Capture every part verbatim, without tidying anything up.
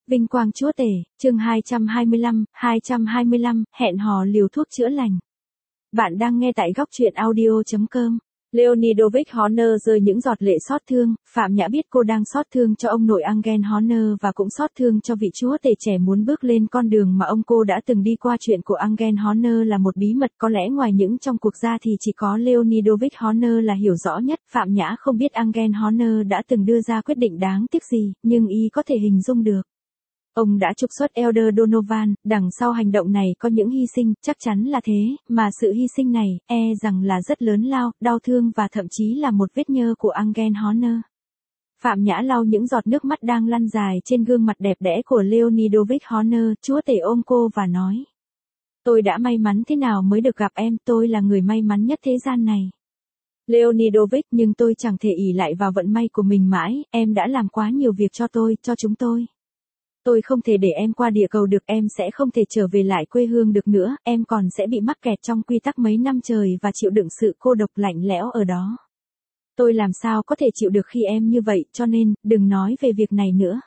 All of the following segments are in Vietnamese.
Vinh quang Chúa Tể, chương hai trăm hai mươi lăm, hai trăm hai mươi lăm, hẹn hò liều thuốc chữa lành. Bạn đang nghe tại góc truyện audio chấm com. Leonidovich Horner rơi những giọt lệ xót thương, Phạm Nhã biết cô đang xót thương cho ông nội Engel Horner và cũng xót thương cho vị Chúa Tể trẻ muốn bước lên con đường mà ông cô đã từng đi qua. Chuyện của Engel Horner là một bí mật, có lẽ ngoài những trong cuộc gia thì chỉ có Leonidovich Horner là hiểu rõ nhất. Phạm Nhã không biết Engel Horner đã từng đưa ra quyết định đáng tiếc gì, nhưng y có thể hình dung được. Ông đã trục xuất Elder Donovan, đằng sau hành động này có những hy sinh, chắc chắn là thế, mà sự hy sinh này, e rằng là rất lớn lao, đau thương và thậm chí là một vết nhơ của Engel Horner. Phạm Nhã lau những giọt nước mắt đang lăn dài trên gương mặt đẹp đẽ của Leonidovich Horner. Chúa Tể ôm cô và nói: "Tôi đã may mắn thế nào mới được gặp em, tôi là người may mắn nhất thế gian này. Leonidovich, nhưng tôi chẳng thể ỷ lại vào vận may của mình mãi, em đã làm quá nhiều việc cho tôi, cho chúng tôi. Tôi không thể để em qua địa cầu được, em sẽ không thể trở về lại quê hương được nữa, em còn sẽ bị mắc kẹt trong quy tắc mấy năm trời và chịu đựng sự cô độc lạnh lẽo ở đó. Tôi làm sao có thể chịu được khi em như vậy, cho nên, đừng nói về việc này nữa."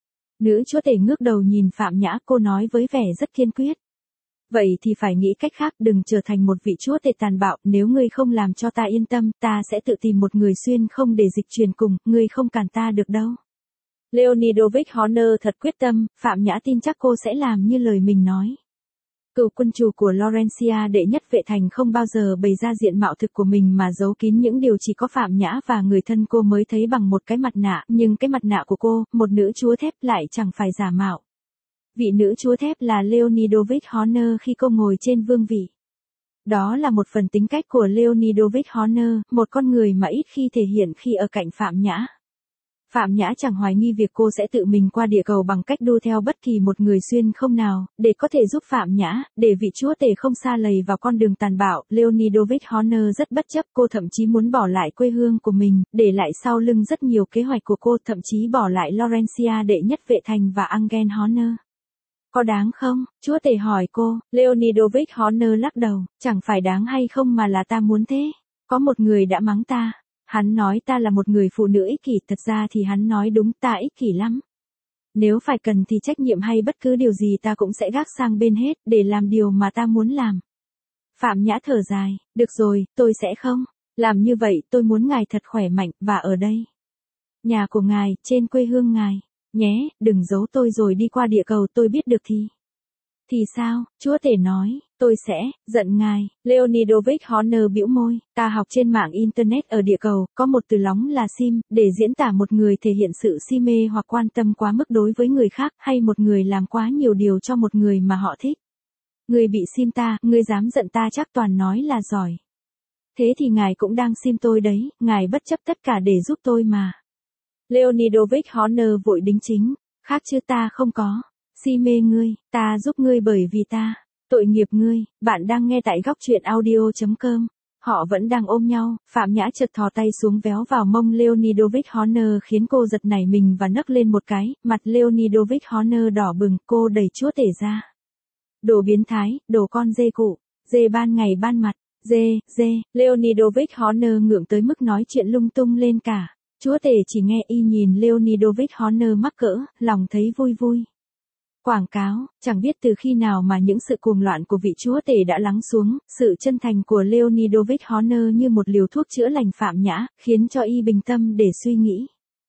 Nữ Chúa Tể ngước đầu nhìn Phạm Nhã, cô nói với vẻ rất kiên quyết: "Vậy thì phải nghĩ cách khác, đừng trở thành một vị Chúa Tể tàn bạo, nếu ngươi không làm cho ta yên tâm, ta sẽ tự tìm một người xuyên không để dịch truyền cùng, ngươi không cản ta được đâu." Leonidovich Horner thật quyết tâm, Phạm Nhã tin chắc cô sẽ làm như lời mình nói. Cựu quân chủ của Laurentia đệ nhất vệ thành không bao giờ bày ra diện mạo thực của mình mà giấu kín những điều chỉ có Phạm Nhã và người thân cô mới thấy bằng một cái mặt nạ, nhưng cái mặt nạ của cô, một nữ chúa thép, lại chẳng phải giả mạo. Vị nữ chúa thép là Leonidovich Horner khi cô ngồi trên vương vị. Đó là một phần tính cách của Leonidovich Horner, một con người mà ít khi thể hiện khi ở cạnh Phạm Nhã. Phạm Nhã chẳng hoài nghi việc cô sẽ tự mình qua địa cầu bằng cách đu theo bất kỳ một người xuyên không nào, để có thể giúp Phạm Nhã, để vị Chúa Tể không sa lầy vào con đường tàn bạo. Leonidovich Horner rất bất chấp, cô thậm chí muốn bỏ lại quê hương của mình, để lại sau lưng rất nhiều kế hoạch của cô, thậm chí bỏ lại Laurentia đệ nhất vệ thành và Engel Horner. "Có đáng không?" Chúa Tể hỏi cô. Leonidovich Horner lắc đầu: "Chẳng phải đáng hay không mà là ta muốn thế. Có một người đã mắng ta. Hắn nói ta là một người phụ nữ ích kỷ, thật ra thì hắn nói đúng, ta ích kỷ lắm. Nếu phải cần thì trách nhiệm hay bất cứ điều gì ta cũng sẽ gác sang bên hết, để làm điều mà ta muốn làm." Phạm Nhã thở dài: "Được rồi, tôi sẽ không làm như vậy, tôi muốn ngài thật khỏe mạnh, và ở đây. Nhà của ngài, trên quê hương ngài. Nhé, đừng giấu tôi rồi đi qua địa cầu, tôi biết được thì." "Thì sao?" Chúa Tể nói. "Tôi sẽ giận ngài." Leonidovich Horner bĩu môi: "Ta học trên mạng Internet ở địa cầu, có một từ lóng là sim, để diễn tả một người thể hiện sự si mê hoặc quan tâm quá mức đối với người khác, hay một người làm quá nhiều điều cho một người mà họ thích. Ngươi bị sim ta, ngươi dám giận ta chắc toàn nói là giỏi. Thế thì ngài cũng đang sim tôi đấy, ngài bất chấp tất cả để giúp tôi mà." Leonidovich Horner vội đính chính: "Khác chứ, ta không có si mê ngươi, ta giúp ngươi bởi vì ta tội nghiệp ngươi." Bạn đang nghe tại góc truyện audio chấm com. Họ vẫn đang ôm nhau, Phạm Nhã chợt thò tay xuống véo vào mông Leonidovich Horner khiến cô giật nảy mình và nấc lên một cái, mặt Leonidovich Horner đỏ bừng, cô đẩy Chúa Tể ra. "Đồ biến thái, đồ con dê cụ, dê ban ngày ban mặt, dê, dê." Leonidovich Horner ngượng tới mức nói chuyện lung tung lên cả. Chúa Tể chỉ nghe y nhìn Leonidovich Horner mắc cỡ, lòng thấy vui vui. Quảng cáo, chẳng biết từ khi nào mà những sự cuồng loạn của vị Chúa Tể đã lắng xuống, sự chân thành của Leonidovich Horner như một liều thuốc chữa lành Phạm Nhã, khiến cho y bình tâm để suy nghĩ.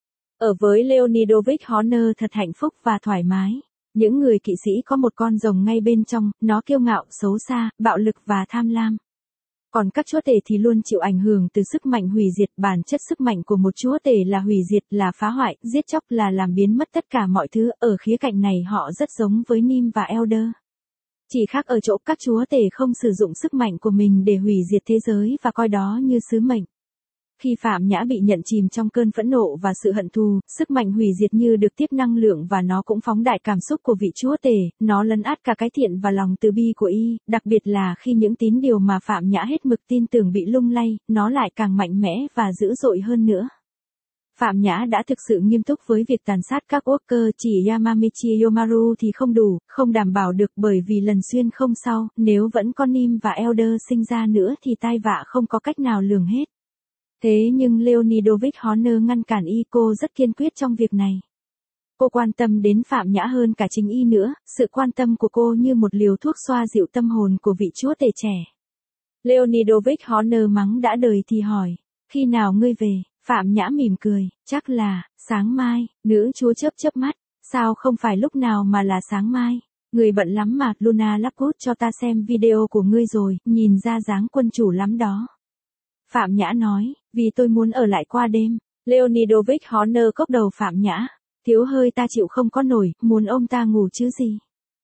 Ở với Leonidovich Horner thật hạnh phúc và thoải mái. Những người kỵ sĩ có một con rồng ngay bên trong, nó kiêu ngạo, xấu xa, bạo lực và tham lam. Còn các chúa tể thì luôn chịu ảnh hưởng từ sức mạnh hủy diệt. Bản chất sức mạnh của một chúa tể là hủy diệt, là phá hoại, giết chóc, là làm biến mất tất cả mọi thứ. Ở khía cạnh này họ rất giống với Nim và Elder. Chỉ khác ở chỗ các chúa tể không sử dụng sức mạnh của mình để hủy diệt thế giới và coi đó như sứ mệnh. Khi Phạm Nhã bị nhận chìm trong cơn phẫn nộ và sự hận thù, sức mạnh hủy diệt như được tiếp năng lượng và nó cũng phóng đại cảm xúc của vị chúa tể, nó lấn át cả cái thiện và lòng từ bi của y, đặc biệt là khi những tín điều mà Phạm Nhã hết mực tin tưởng bị lung lay, nó lại càng mạnh mẽ và dữ dội hơn nữa. Phạm Nhã đã thực sự nghiêm túc với việc tàn sát các worker, chỉ Yamamichi Yomaru thì không đủ, không đảm bảo được, bởi vì lần xuyên không sau, nếu vẫn có Nim và Elder sinh ra nữa thì tai vạ không có cách nào lường hết. Thế nhưng Leonidovich Horner ngăn cản y, cô rất kiên quyết trong việc này. Cô quan tâm đến Phạm Nhã hơn cả chính y nữa, sự quan tâm của cô như một liều thuốc xoa dịu tâm hồn của vị chúa tể trẻ. Leonidovich Horner mắng đã đời thì hỏi, khi nào ngươi về? Phạm Nhã mỉm cười, chắc là, sáng mai. Nữ chúa chớp chớp mắt, sao không phải lúc nào mà là sáng mai? Người bận lắm mà, Luna Lovegood cho ta xem video của ngươi rồi, nhìn ra dáng quân chủ lắm đó. Phạm Nhã nói, vì tôi muốn ở lại qua đêm. Leonidovich Horner cốc đầu Phạm Nhã, thiếu hơi ta chịu không có nổi, muốn ông ta ngủ chứ gì.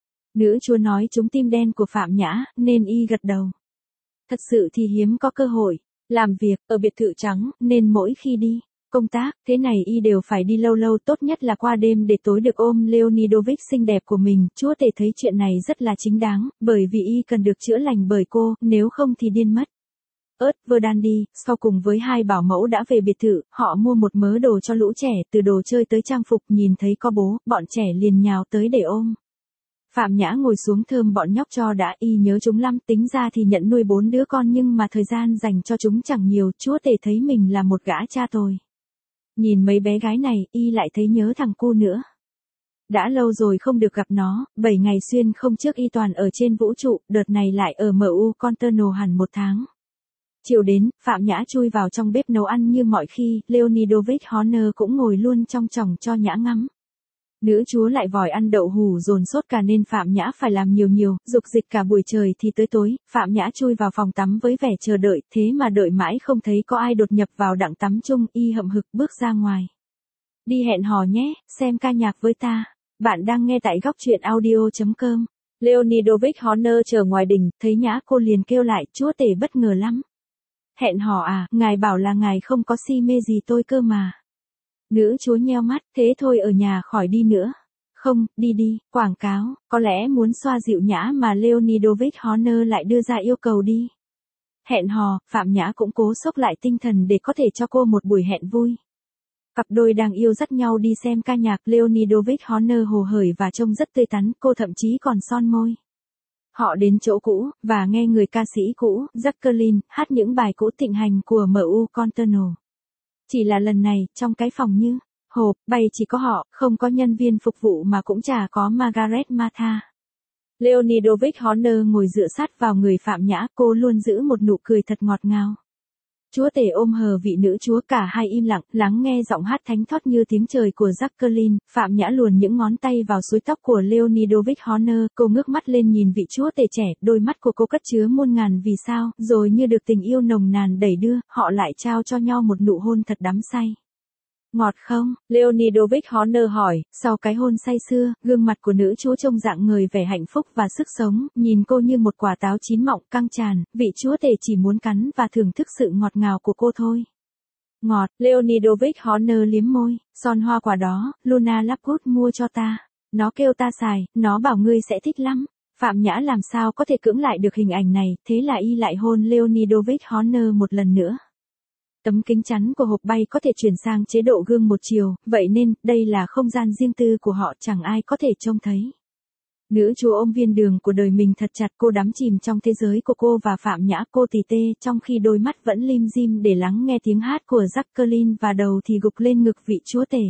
Nữ chúa nói trúng tim đen của Phạm Nhã, nên y gật đầu. Thật sự thì hiếm có cơ hội làm việc ở biệt thự trắng, nên mỗi khi đi công tác, thế này y đều phải đi lâu lâu, tốt nhất là qua đêm để tối được ôm Leonidovich xinh đẹp của mình. Chúa tể thấy chuyện này rất là chính đáng, bởi vì y cần được chữa lành bởi cô, nếu không thì điên mất. Ớt Verdandi, sau cùng với hai bảo mẫu đã về biệt thự, họ mua một mớ đồ cho lũ trẻ, từ đồ chơi tới trang phục, nhìn thấy có bố, bọn trẻ liền nhào tới để ôm. Phạm Nhã ngồi xuống thơm bọn nhóc cho đã, y nhớ chúng lắm, tính ra thì nhận nuôi bốn đứa con nhưng mà thời gian dành cho chúng chẳng nhiều, chúa tể thấy mình là một gã cha tồi. Nhìn mấy bé gái này, y lại thấy nhớ thằng cu nữa. Đã lâu rồi không được gặp nó, bảy ngày xuyên không trước y toàn ở trên vũ trụ, đợt này lại ở em u Container hẳn một tháng. Chiều đến, Phạm Nhã chui vào trong bếp nấu ăn như mọi khi, Leonidovich Horner cũng ngồi luôn trong chòng cho Nhã ngắm. Nữ chúa lại vòi ăn đậu hủ dồn sốt cả nên Phạm Nhã phải làm nhiều nhiều, dục dịch cả buổi trời thì tới tối, Phạm Nhã chui vào phòng tắm với vẻ chờ đợi, thế mà đợi mãi không thấy có ai đột nhập vào đặng tắm chung, y hậm hực bước ra ngoài. Đi hẹn hò nhé, xem ca nhạc với ta. Bạn đang nghe tại góc truyện audio chấm com. Leonidovich Horner chờ ngoài đình, thấy Nhã cô liền kêu lại, chúa tể bất ngờ lắm. Hẹn hò à, ngài bảo là ngài không có si mê gì tôi cơ mà. Nữ chúa nheo mắt, thế thôi ở nhà khỏi đi nữa. Không, đi đi, quảng cáo, có lẽ muốn xoa dịu Nhã mà Leonidovich Horner lại đưa ra yêu cầu đi. Hẹn hò, Phạm Nhã cũng cố xốc lại tinh thần để có thể cho cô một buổi hẹn vui. Cặp đôi đang yêu dắt nhau đi xem ca nhạc, Leonidovich Horner hồ hởi và trông rất tươi tắn, cô thậm chí còn son môi. Họ đến chỗ cũ, và nghe người ca sĩ cũ, Jacqueline, hát những bài cũ thịnh hành của em u Container. Chỉ là lần này, trong cái phòng như hộp, bày chỉ có họ, không có nhân viên phục vụ mà cũng chả có Margaret Martha. Leonidovich Horner ngồi dựa sát vào người Phạm Nhã, cô luôn giữ một nụ cười thật ngọt ngào. Chúa tể ôm hờ vị nữ chúa, cả hai im lặng, lắng nghe giọng hát thánh thót như tiếng trời của Jacqueline. Phạm Nhã luồn những ngón tay vào suối tóc của Leonidovich Horner, cô ngước mắt lên nhìn vị chúa tể trẻ, đôi mắt của cô cất chứa muôn ngàn vì sao, rồi như được tình yêu nồng nàn đẩy đưa, họ lại trao cho nhau một nụ hôn thật đắm say. Ngọt không? Leonidovich Horner hỏi, sau cái hôn say sưa, gương mặt của nữ chúa trông rạng ngời vẻ hạnh phúc và sức sống, nhìn cô như một quả táo chín mọng căng tràn, vị chúa tể chỉ muốn cắn và thưởng thức sự ngọt ngào của cô thôi. Ngọt, Leonidovich Horner liếm môi, son hoa quả đó, Luna Lovegood mua cho ta. Nó kêu ta xài, nó bảo ngươi sẽ thích lắm. Phạm Nhã làm sao có thể cưỡng lại được hình ảnh này, thế là y lại hôn Leonidovich Horner một lần nữa. Tấm kính chắn của hộp bay có thể chuyển sang chế độ gương một chiều, vậy nên, đây là không gian riêng tư của họ, chẳng ai có thể trông thấy. Nữ chúa ôm viên đường của đời mình thật chặt, cô đắm chìm trong thế giới của cô và Phạm Nhã, cô tỉ tê, trong khi đôi mắt vẫn lim dim để lắng nghe tiếng hát của Jacqueline và đầu thì gục lên ngực vị chúa tể.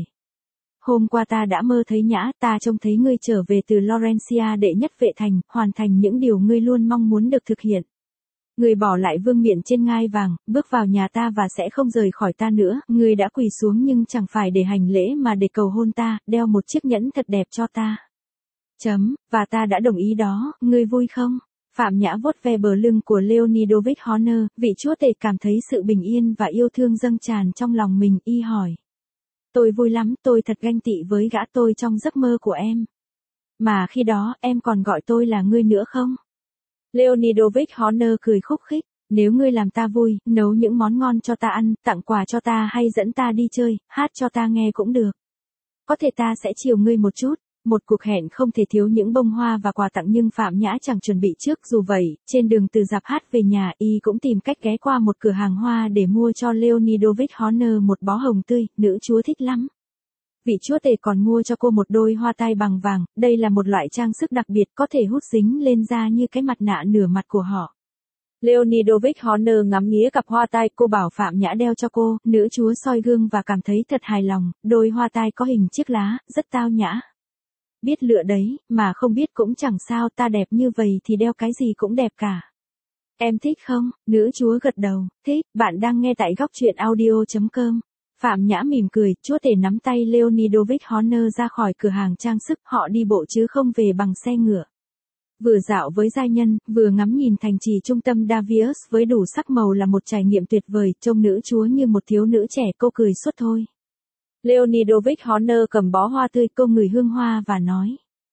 Hôm qua ta đã mơ thấy Nhã, ta trông thấy ngươi trở về từ Laurentia đệ nhất vệ thành, hoàn thành những điều ngươi luôn mong muốn được thực hiện. Ngươi bỏ lại vương miện trên ngai vàng, bước vào nhà ta và sẽ không rời khỏi ta nữa, ngươi đã quỳ xuống nhưng chẳng phải để hành lễ mà để cầu hôn ta, đeo một chiếc nhẫn thật đẹp cho ta. Chấm, và ta đã đồng ý đó, ngươi vui không? Phạm Nhã vuốt ve bờ lưng của Leonidovich Horner, vị chúa tể cảm thấy sự bình yên và yêu thương dâng tràn trong lòng mình, y hỏi. Tôi vui lắm, tôi thật ganh tị với gã tôi trong giấc mơ của em. Mà khi đó, em còn gọi tôi là ngươi nữa không? Leonidovich Horner cười khúc khích, nếu ngươi làm ta vui, nấu những món ngon cho ta ăn, tặng quà cho ta hay dẫn ta đi chơi, hát cho ta nghe cũng được. Có thể ta sẽ chiều ngươi một chút. Một cuộc hẹn không thể thiếu những bông hoa và quà tặng nhưng Phạm Nhã chẳng chuẩn bị trước, dù vậy, trên đường từ dạp hát về nhà, y cũng tìm cách ghé qua một cửa hàng hoa để mua cho Leonidovich Horner một bó hồng tươi, nữ chúa thích lắm. Vị chúa tể còn mua cho cô một đôi hoa tai bằng vàng, đây là một loại trang sức đặc biệt có thể hút dính lên da như cái mặt nạ nửa mặt của họ. Leonidovich Horner ngắm nghía cặp hoa tai cô bảo Phạm Nhã đeo cho cô, nữ chúa soi gương và cảm thấy thật hài lòng, đôi hoa tai có hình chiếc lá, rất tao nhã. Biết lựa đấy, mà không biết cũng chẳng sao, ta đẹp như vậy thì đeo cái gì cũng đẹp cả. Em thích không? Nữ chúa gật đầu, thích. Bạn đang nghe tại góc truyện audio chấm com. Phạm Nhã mỉm cười, chúa tể nắm tay Leonidovich Horner ra khỏi cửa hàng trang sức, họ đi bộ chứ không về bằng xe ngựa. Vừa dạo với giai nhân, vừa ngắm nhìn thành trì trung tâm Davius với đủ sắc màu là một trải nghiệm tuyệt vời, trông nữ chúa như một thiếu nữ trẻ, cô cười suốt thôi. Leonidovich Horner cầm bó hoa tươi, cô ngửi hương hoa và nói.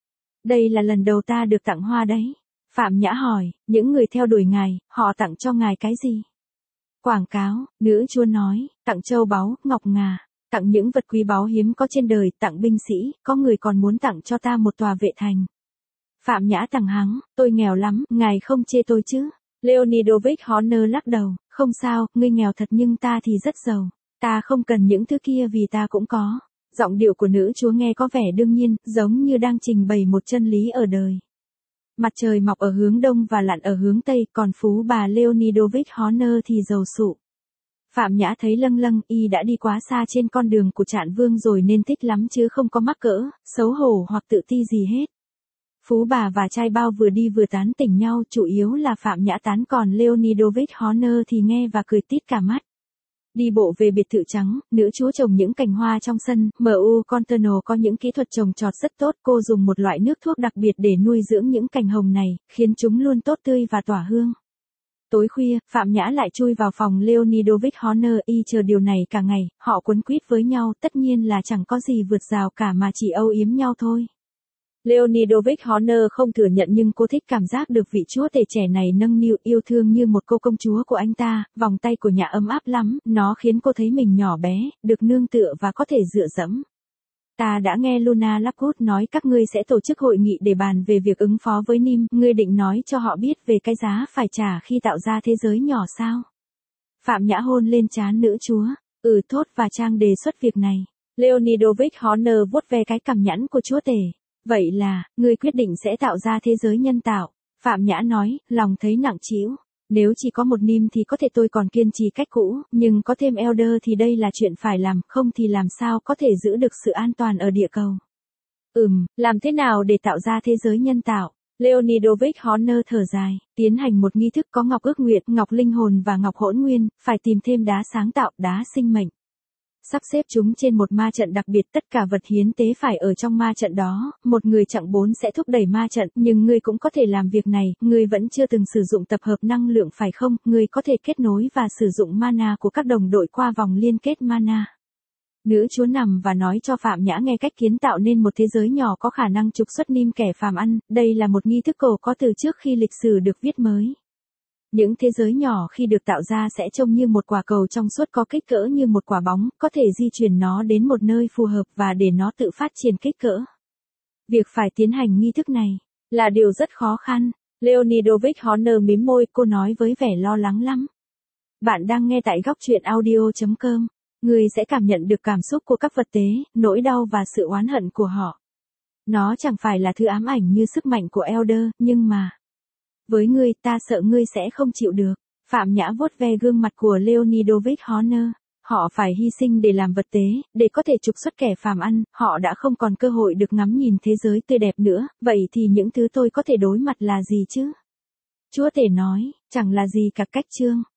Đây là lần đầu ta được tặng hoa đấy. Phạm Nhã hỏi, những người theo đuổi ngài, họ tặng cho ngài cái gì? Quảng cáo, nữ chúa nói, tặng châu báu, ngọc ngà, tặng những vật quý báu hiếm có trên đời, tặng binh sĩ, có người còn muốn tặng cho ta một tòa vệ thành. Phạm Nhã thẳng hắng, tôi nghèo lắm, ngài không chê tôi chứ? Leonidovich Horner lắc đầu, không sao, ngươi nghèo thật nhưng ta thì rất giàu. Ta không cần những thứ kia vì ta cũng có. Giọng điệu của nữ chúa nghe có vẻ đương nhiên, giống như đang trình bày một chân lý ở đời. Mặt trời mọc ở hướng đông và lặn ở hướng tây, còn phú bà Leonidovich Horner thì giàu sụ. Phạm Nhã thấy lâng lâng, y đã đi quá xa trên con đường của Trạng Vương rồi nên thích lắm chứ không có mắc cỡ, xấu hổ hoặc tự ti gì hết. Phú bà và trai bao vừa đi vừa tán tỉnh nhau, chủ yếu là Phạm Nhã tán còn Leonidovich Horner thì nghe và cười tít cả mắt. Đi bộ về biệt thự trắng, nữ chúa trồng những cành hoa trong sân, em u Conterno có những kỹ thuật trồng trọt rất tốt, cô dùng một loại nước thuốc đặc biệt để nuôi dưỡng những cành hồng này, khiến chúng luôn tốt tươi và tỏa hương. Tối khuya, Phạm Nhã lại chui vào phòng Leonidovich Horner, y chờ điều này cả ngày, họ quấn quýt với nhau, tất nhiên là chẳng có gì vượt rào cả mà chỉ âu yếm nhau thôi. Leonidovich Horner không thừa nhận nhưng cô thích cảm giác được vị chúa tể trẻ này nâng niu, yêu thương như một cô công chúa của anh ta, vòng tay của nhà ấm áp lắm, nó khiến cô thấy mình nhỏ bé, được nương tựa và có thể dựa dẫm. Ta đã nghe Luna Lovegood nói các ngươi sẽ tổ chức hội nghị để bàn về việc ứng phó với Nim, ngươi định nói cho họ biết về cái giá phải trả khi tạo ra thế giới nhỏ sao? Phạm Nhã hôn lên trán nữ chúa, ừ thốt và Trang đề xuất việc này. Leonidovich Horner vuốt ve cái cằm nhẵn của chúa tể. Vậy là, ngươi quyết định sẽ tạo ra thế giới nhân tạo. Phạm Nhã nói, lòng thấy nặng trĩu. Nếu chỉ có một Nim thì có thể tôi còn kiên trì cách cũ, nhưng có thêm Elder thì đây là chuyện phải làm, không thì làm sao có thể giữ được sự an toàn ở địa cầu. Ừm, làm thế nào để tạo ra thế giới nhân tạo? Leonidovich Horner thở dài, tiến hành một nghi thức có ngọc ước nguyện, ngọc linh hồn và ngọc hỗn nguyên, phải tìm thêm đá sáng tạo, đá sinh mệnh. Sắp xếp chúng trên một ma trận đặc biệt, tất cả vật hiến tế phải ở trong ma trận đó, một người chặng bốn sẽ thúc đẩy ma trận, nhưng ngươi cũng có thể làm việc này, ngươi vẫn chưa từng sử dụng tập hợp năng lượng phải không, ngươi có thể kết nối và sử dụng mana của các đồng đội qua vòng liên kết mana. Nữ chúa nằm và nói cho Phạm Nhã nghe cách kiến tạo nên một thế giới nhỏ có khả năng trục xuất Nim kẻ phàm ăn, đây là một nghi thức cổ có từ trước khi lịch sử được viết mới. Những thế giới nhỏ khi được tạo ra sẽ trông như một quả cầu trong suốt có kích cỡ như một quả bóng, có thể di chuyển nó đến một nơi phù hợp và để nó tự phát triển kích cỡ. Việc phải tiến hành nghi thức này là điều rất khó khăn. Leonidovich Horner mím môi, cô nói với vẻ lo lắng lắm. Bạn đang nghe tại góc truyện audio chấm com. Người sẽ cảm nhận được cảm xúc của các vật tế, nỗi đau và sự oán hận của họ. Nó chẳng phải là thứ ám ảnh như sức mạnh của Elder, nhưng mà với ngươi, ta sợ ngươi sẽ không chịu được. Phạm Nhã vuốt ve gương mặt của Leonidovich Horner. Họ phải hy sinh để làm vật tế, để có thể trục xuất kẻ phàm ăn, họ đã không còn cơ hội được ngắm nhìn thế giới tươi đẹp nữa, vậy thì những thứ tôi có thể đối mặt là gì chứ? Chúa tể nói, chẳng là gì cả cách chương.